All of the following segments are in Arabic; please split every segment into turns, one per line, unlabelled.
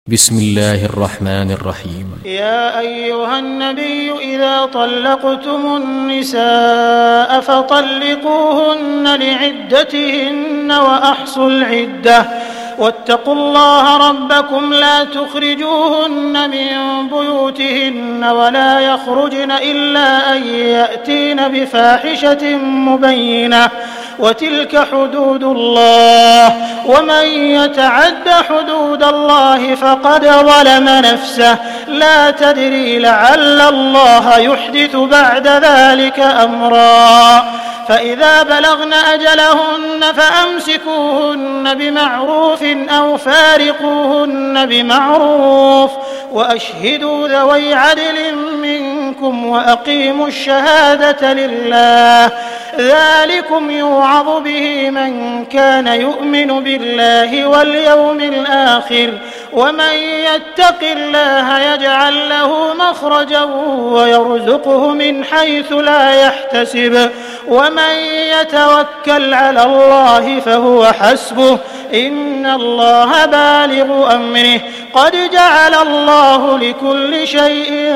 بسم الله الرحمن الرحيم.
يا أيها النبي إذا طلقتم النساء فطلقوهن لعدتهن وأحصوا العدة واتقوا الله ربكم لا تخرجوهن من بيوتهن ولا يخرجن إلا أن يأتين بفاحشة مبينة وتلك حدود الله ومن يتعد حدود الله فقد ظلم نفسه لا تدري لعل الله يحدث بعد ذلك أمرا فإذا بلغن أجلهن فأمسكوهن بمعروف أو فارقوهن بمعروف وأشهدوا ذوي عدل منكم وأقيموا الشهادة لله ذلكم يوعظ به من كان يؤمن بالله واليوم الآخر ومن يتق الله يجعل له مخرجا ويرزقه من حيث لا يحتسب ومن يتوكل على الله فهو حسبه إن الله بالغ أمره قد جعل الله لكل شيء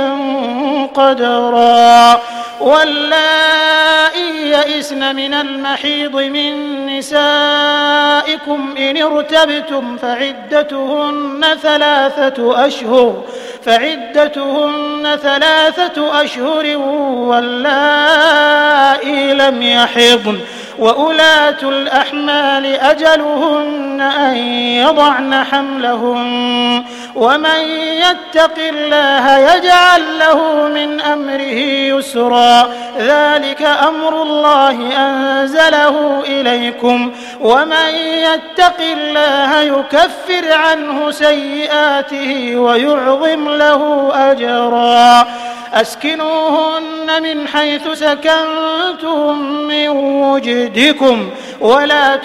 قدرا واللائي يئسن من المحيض من نسائكم إن ارتبتم فعدتهن ثلاثة أشهر واللائي لم يحضن وأولاة الأحمال أجلهن أن يضعن حملهن ومن يتق الله يجعل له من أمره يسرا ذلك أمر الله أنزله إليكم ومن يتق الله يكفر عنه سيئاته ويعظم له أجرا أسكنوهن من حيث سكنتم من وجدكم ولا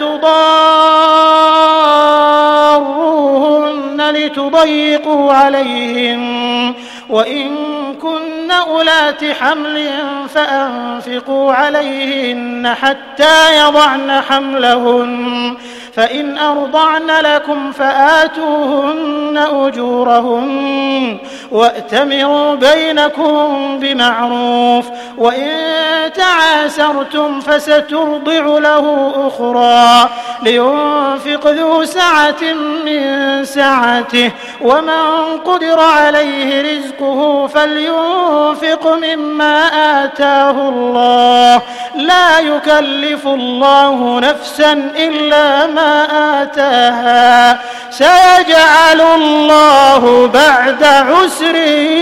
تضاروهن لتضيقوا عليهن وإن كن أولات حمل فأنفقوا عليهن حتى يضعن حملهن فإن أرضعن لكم فآتوهن أجورهن وأتمروا بينكم بمعروف وإن تعاسرتم فسترضع له أخرى لينفق ذو سعة من سعته ومن قدر عليه رزقه فلينفق مما آتاه الله لا يكلف الله نفسا إلا ما آتاها سيجعل الله بعد عسر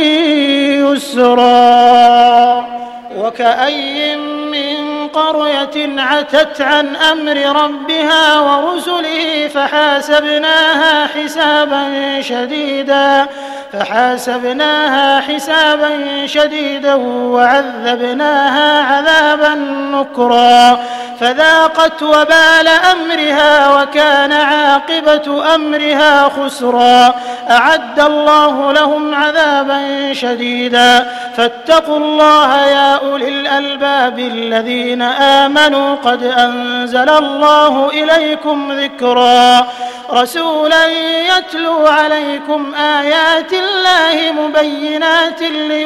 يسرا وكأي من قرية عتت عن أمر ربها ورسله فحاسبناها حسابا شديدا وعذبناها عذابا نكرا فذاقت وبال أمرها وكان عاقبة أمرها خسرا أعد الله لهم عذابا شديدا فاتقوا الله يا أولي الألباب الذين آمنوا قد أنزل الله إليكم ذكرا رسولا يتلو عليكم آيات الله مبينات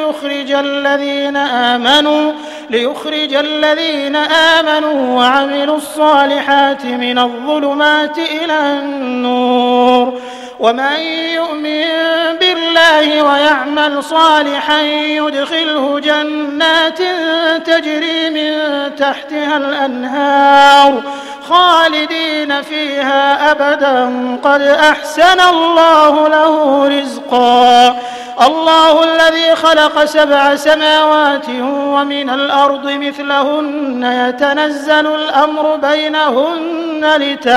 ليخرج الذين آمنوا وعملوا الصالحات من الظلمات إلى النور ومن يؤمن بالله ويعمل صالحا يدخله جنات تجري من تحتها الأنهار خالدين فيها أبدا قد أحسن الله له رزقا الله الذي خلق 7 سماوات ومن الأرض مثلهن يتنزل الأمر بينهن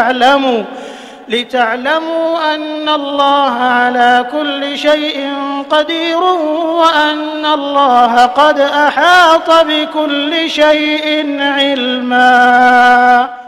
لتعلموا أن الله على كل شيء قدير وأن الله قد أحاط بكل شيء علما.